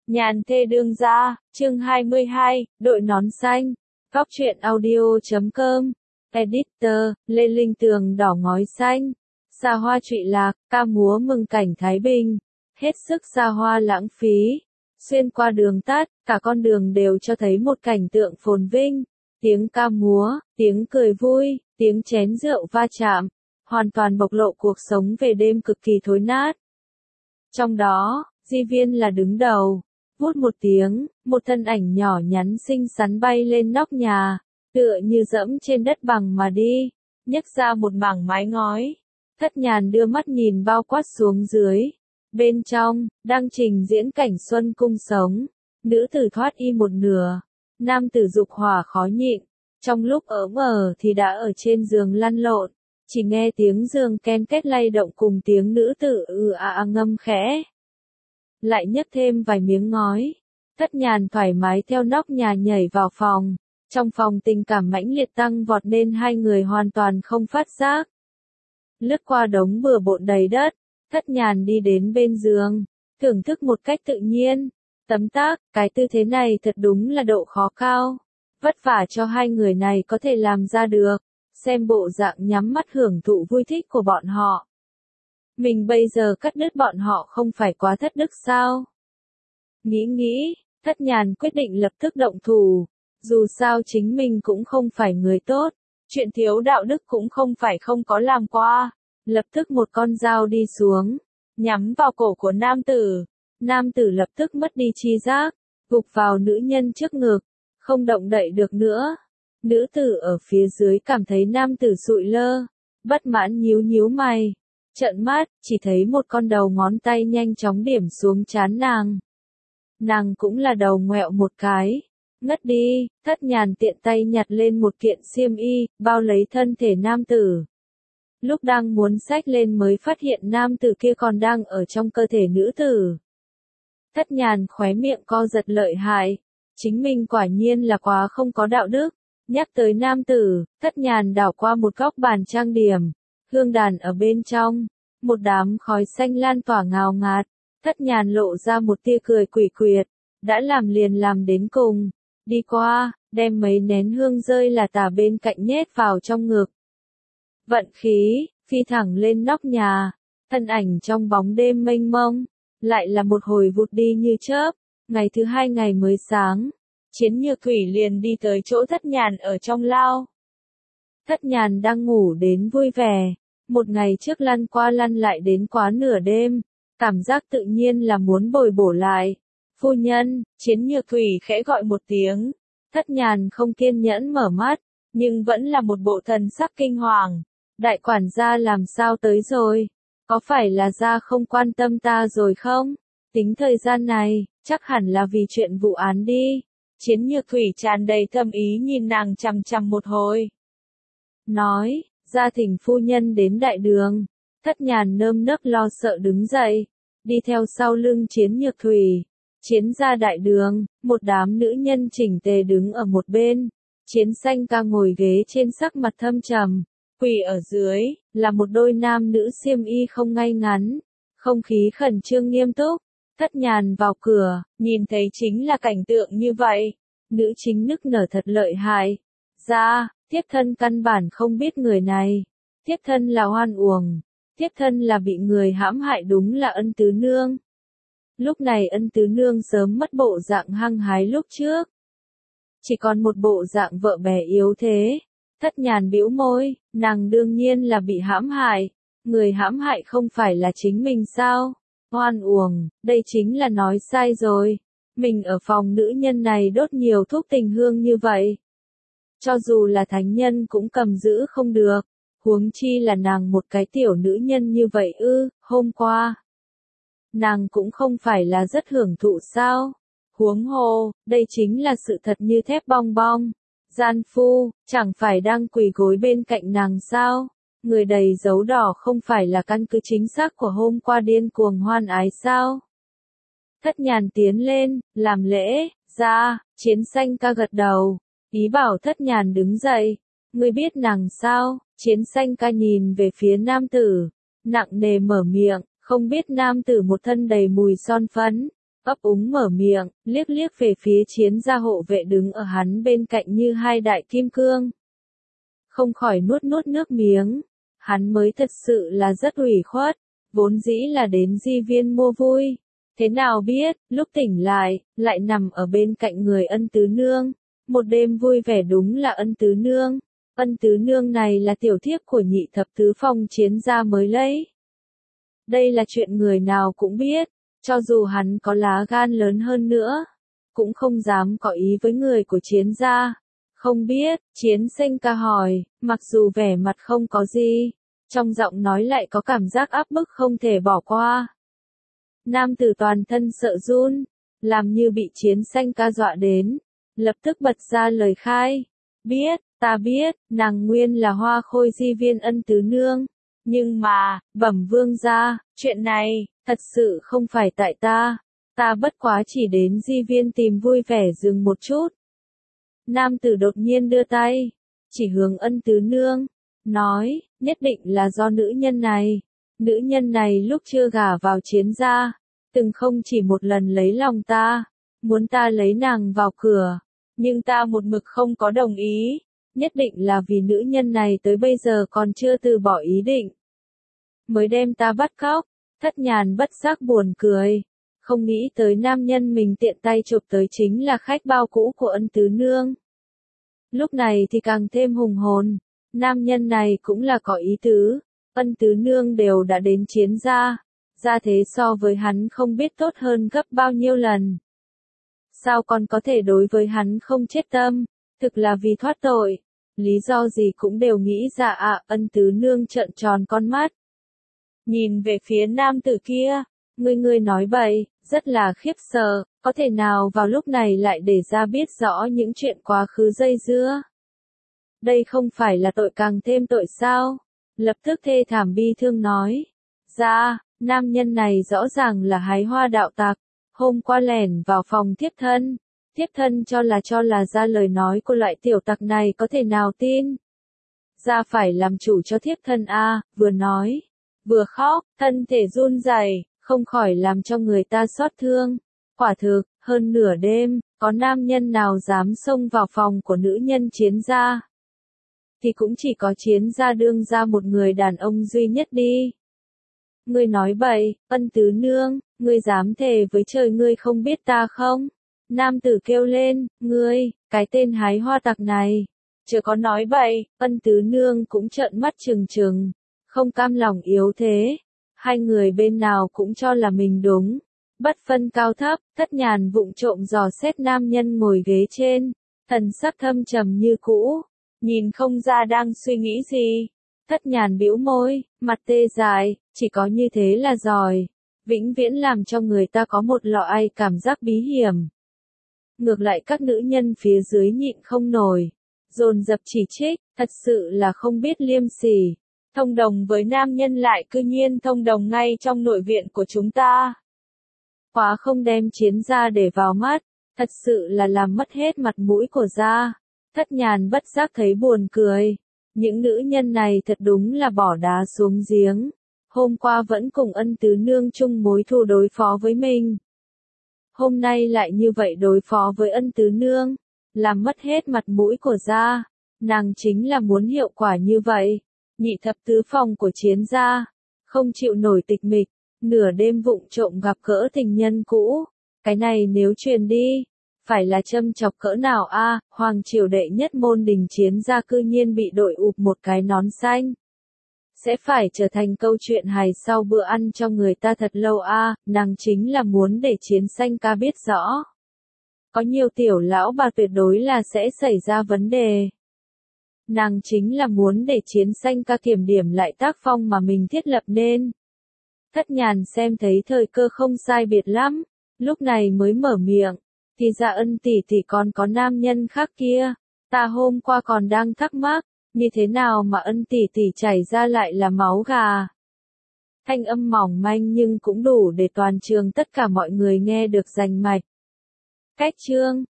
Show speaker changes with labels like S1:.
S1: Nhàn thê đương gia, chương 22, đội nón xanh. Góc truyện audio.com. Editor, Lê Linh Tường đỏ ngói xanh. Xa hoa trụy lạc, ca múa mừng cảnh Thái Bình. Hết sức xa hoa lãng phí. Xuyên qua đường tắt, cả con đường đều cho thấy một cảnh tượng phồn vinh. Tiếng ca múa, tiếng cười vui, tiếng chén rượu va chạm. Hoàn toàn bộc lộ cuộc sống về đêm cực kỳ thối nát. Trong đó, Di Viên là đứng đầu. Vút một tiếng, một thân ảnh nhỏ nhắn xinh xắn bay lên nóc nhà, tựa như dẫm trên đất bằng mà đi, nhấc ra một mảng mái ngói. Thất Nhàn đưa mắt nhìn bao quát xuống dưới. Bên trong, đang trình diễn cảnh xuân cung sống. Nữ tử thoát y một nửa. Nam tử dục hỏa khó nhịn. Trong lúc ở mờ thì đã ở trên giường lăn lộn. Chỉ nghe tiếng giường ken két lay động cùng tiếng nữ tử ngâm khẽ. Lại nhấc thêm vài miếng ngói. Thất Nhàn thoải mái theo nóc nhà nhảy vào phòng. Trong phòng tình cảm mãnh liệt tăng vọt nên hai người hoàn toàn không phát giác. Lướt qua đống bừa bộn đầy đất, Thất Nhàn đi đến bên giường, thưởng thức một cách tự nhiên. Tấm tắc, cái tư thế này thật đúng là độ khó cao. Vất vả cho hai người này có thể làm ra được. Xem bộ dạng nhắm mắt hưởng thụ vui thích của bọn họ. Mình bây giờ cắt đứt bọn họ không phải quá thất đức sao? Nghĩ, Thất Nhàn quyết định lập tức động thủ. Dù sao chính mình cũng không phải người tốt. Chuyện thiếu đạo đức cũng không phải không có làm qua. Lập tức một con dao đi xuống. Nhắm vào cổ của nam tử. Nam tử lập tức mất đi tri giác. Gục vào nữ nhân trước ngực. Không động đậy được nữa. Nữ tử ở phía dưới cảm thấy nam tử sụi lơ. Bất mãn nhíu mày. Trợn mắt, chỉ thấy một con đầu ngón tay nhanh chóng điểm xuống trán nàng. Nàng cũng là đầu ngoẹo một cái. Ngất đi, Thất Nhàn tiện tay nhặt lên một kiện xiêm y, bao lấy thân thể nam tử. Lúc đang muốn xách lên mới phát hiện nam tử kia còn đang ở trong cơ thể nữ tử. Thất Nhàn khóe miệng co giật lợi hại. Chính mình quả nhiên là quá không có đạo đức. Nhắc tới nam tử, Thất Nhàn đảo qua một góc bàn trang điểm. Hương đàn ở bên trong, một đám khói xanh lan tỏa ngào ngạt. Thất Nhàn lộ ra một tia cười quỷ quyệt, đã làm liền làm đến cùng. Đi qua, đem mấy nén hương rơi là tả bên cạnh nhét vào trong ngực. Vận khí, phi thẳng lên nóc nhà, thân ảnh trong bóng đêm mênh mông, lại là một hồi vụt đi như chớp. Ngày thứ hai ngày mới sáng, Chiến Nhược Thủy liền đi tới chỗ Thất Nhàn ở trong lao. Thất Nhàn đang ngủ đến vui vẻ, một ngày trước lăn qua lăn lại đến quá nửa đêm, cảm giác tự nhiên là muốn bồi bổ lại. Phu nhân, Chiến Nhược Thủy khẽ gọi một tiếng. Thất Nhàn không kiên nhẫn mở mắt, nhưng vẫn là một bộ thần sắc kinh hoàng. Đại quản gia làm sao tới rồi? Có phải là gia không quan tâm ta rồi không? Tính thời gian này, chắc hẳn là vì chuyện vụ án đi. Chiến Nhược Thủy tràn đầy thâm ý nhìn nàng chằm chằm một hồi. Nói, gia thỉnh phu nhân đến đại đường. Thất Nhàn nơm nớp lo sợ đứng dậy, đi theo sau lưng Chiến Nhược Thủy. Chiến ra đại đường, một đám nữ nhân chỉnh tề đứng ở một bên. Chiến Xanh Ca ngồi ghế trên sắc mặt thâm trầm. Quỳ ở dưới, là một đôi nam nữ xiêm y không ngay ngắn. Không khí khẩn trương nghiêm túc. Thất Nhàn vào cửa, nhìn thấy chính là cảnh tượng như vậy. Nữ chính nức nở thật lợi hại. Thiếp thân căn bản không biết người này. Thiếp thân là hoan uổng. Thiếp thân là bị người hãm hại, đúng là Ân Tứ Nương. Lúc này Ân Tứ Nương sớm mất bộ dạng hăng hái lúc trước. Chỉ còn một bộ dạng vợ bé yếu thế. Thất Nhàn bĩu môi, nàng đương nhiên là bị hãm hại. Người hãm hại không phải là chính mình sao? Hoan uổng, đây chính là nói sai rồi. Mình ở phòng nữ nhân này đốt nhiều thuốc tình hương như vậy. Cho dù là thánh nhân cũng cầm giữ không được. Huống chi là nàng một cái tiểu nữ nhân như vậy hôm qua. Nàng cũng không phải là rất hưởng thụ sao? Huống hồ, đây chính là sự thật như thép bong bong. Gian phu, chẳng phải đang quỳ gối bên cạnh nàng sao? Người đầy dấu đỏ không phải là căn cứ chính xác của hôm qua điên cuồng hoan ái sao? Thất Nhàn tiến lên, làm lễ, Chiến Xanh Ca gật đầu, ý bảo Thất Nhàn đứng dậy. Ngươi biết nàng sao? Chiến Xanh Ca nhìn về phía nam tử, nặng nề mở miệng, không biết. Nam tử một thân đầy mùi son phấn, ấp úng mở miệng, liếc liếc về phía chiến gia hộ vệ đứng ở hắn bên cạnh như hai đại kim cương. Không khỏi nuốt nuốt nước miếng, hắn mới thật sự là rất ủy khuất, vốn dĩ là đến di viên mua vui. Thế nào biết, lúc tỉnh lại nằm ở bên cạnh người Ân Tứ Nương. Một đêm vui vẻ đúng là Ân Tứ Nương. Ân Tứ Nương này là tiểu thiếp của nhị thập tứ phong chiến gia mới lấy. Đây là chuyện người nào cũng biết, cho dù hắn có lá gan lớn hơn nữa, cũng không dám có ý với người của chiến gia. Không biết, chiến sinh ca hỏi, mặc dù vẻ mặt không có gì, trong giọng nói lại có cảm giác áp bức không thể bỏ qua. Nam tử toàn thân sợ run, làm như bị chiến sanh ca dọa đến, lập tức bật ra lời khai. Biết, ta biết, nàng nguyên là Hoa Khôi di viên Ân Tứ Nương. Nhưng mà, bẩm vương gia, chuyện này, thật sự không phải tại ta. Ta bất quá chỉ đến di viên tìm vui vẻ dừng một chút. Nam tử đột nhiên đưa tay, chỉ hướng Ân Tứ Nương, nói, nhất định là do nữ nhân này. Nữ nhân này lúc chưa gả vào chiến gia, từng không chỉ một lần lấy lòng ta, muốn ta lấy nàng vào cửa, nhưng ta một mực không có đồng ý, nhất định là vì nữ nhân này tới bây giờ còn chưa từ bỏ ý định. Mới đem ta bắt cóc, Thất Nhàn bất giác buồn cười, không nghĩ tới nam nhân mình tiện tay chụp tới chính là khách bao cũ của Ân Tứ Nương. Lúc này thì càng thêm hùng hồn, nam nhân này cũng là có ý tứ, Ân Tứ Nương đều đã đến chiến gia, ra thế so với hắn không biết tốt hơn gấp bao nhiêu lần. Sao còn có thể đối với hắn không chết tâm, thực là vì thoát tội, lý do gì cũng đều nghĩ ra ạ. Ân Tứ Nương trợn tròn con mắt, nhìn về phía nam tử kia, ngươi nói bậy, rất là khiếp sợ, có thể nào vào lúc này lại để ra biết rõ những chuyện quá khứ dây dưa. Đây không phải là tội càng thêm tội sao? Lập tức thê thảm bi thương nói. Ra, nam nhân này rõ ràng là hái hoa đạo tặc, hôm qua lẻn vào phòng thiếp thân cho là ra lời nói của loại tiểu tặc này có thể nào tin. Ra phải làm chủ cho thiếp thân a, vừa nói, vừa khóc, thân thể run rẩy, không khỏi làm cho người ta xót thương. Quả thực, hơn nửa đêm, có nam nhân nào dám xông vào phòng của nữ nhân chiến gia? Thì cũng chỉ có chiến gia đương ra một người đàn ông duy nhất đi. Ngươi nói bậy, Ân Tứ Nương, ngươi dám thề với trời ngươi không biết ta không? Nam tử kêu lên, ngươi, cái tên hái hoa tặc này. Chưa có nói bậy, Ân Tứ Nương cũng trợn mắt trừng trừng, không cam lòng yếu thế. Hai người bên nào cũng cho là mình đúng. Bất phân cao thấp, Thất Nhàn vụng trộm dò xét nam nhân ngồi ghế trên, thần sắc thâm trầm như cũ, nhìn không ra đang suy nghĩ gì. Thất Nhàn bĩu môi, mặt tê dại, chỉ có như thế là giỏi, vĩnh viễn làm cho người ta có một loại cảm giác bí hiểm. Ngược lại các nữ nhân phía dưới nhịn không nổi, dồn dập chỉ trích, thật sự là không biết liêm sỉ. Thông đồng với nam nhân lại cư nhiên thông đồng ngay trong nội viện của chúng ta. Quá không đem chiến gia để vào mắt, thật sự là làm mất hết mặt mũi của gia. Thất Nhàn bất giác thấy buồn cười. Những nữ nhân này thật đúng là bỏ đá xuống giếng. Hôm qua vẫn cùng Ân Tứ Nương chung mối thù đối phó với mình. Hôm nay lại như vậy đối phó với Ân Tứ Nương, làm mất hết mặt mũi của gia. Nàng chính là muốn hiệu quả như vậy. Nhị thập tứ phong của chiến gia, không chịu nổi tịch mịch, nửa đêm vụng trộm gặp gỡ tình nhân cũ. Cái này nếu truyền đi, phải là châm chọc cỡ nào a? Hoàng triều đệ nhất môn đình chiến gia cư nhiên bị đội ụp một cái nón xanh. Sẽ phải trở thành câu chuyện hài sau bữa ăn cho người ta thật lâu a. Nàng chính là muốn để chiến xanh ca biết rõ. Có nhiều tiểu lão bà tuyệt đối là sẽ xảy ra vấn đề. Nàng chính là muốn để chiến xanh ca kiểm điểm lại tác phong mà mình thiết lập nên. Thất Nhàn xem thấy thời cơ không sai biệt lắm, lúc này mới mở miệng, thì ra Ân tỷ tỷ còn có nam nhân khác kia, ta hôm qua còn đang thắc mắc, như thế nào mà Ân tỷ tỷ chảy ra lại là máu gà. Thanh âm mỏng manh nhưng cũng đủ để toàn trường tất cả mọi người nghe được rành mạch. Cách chương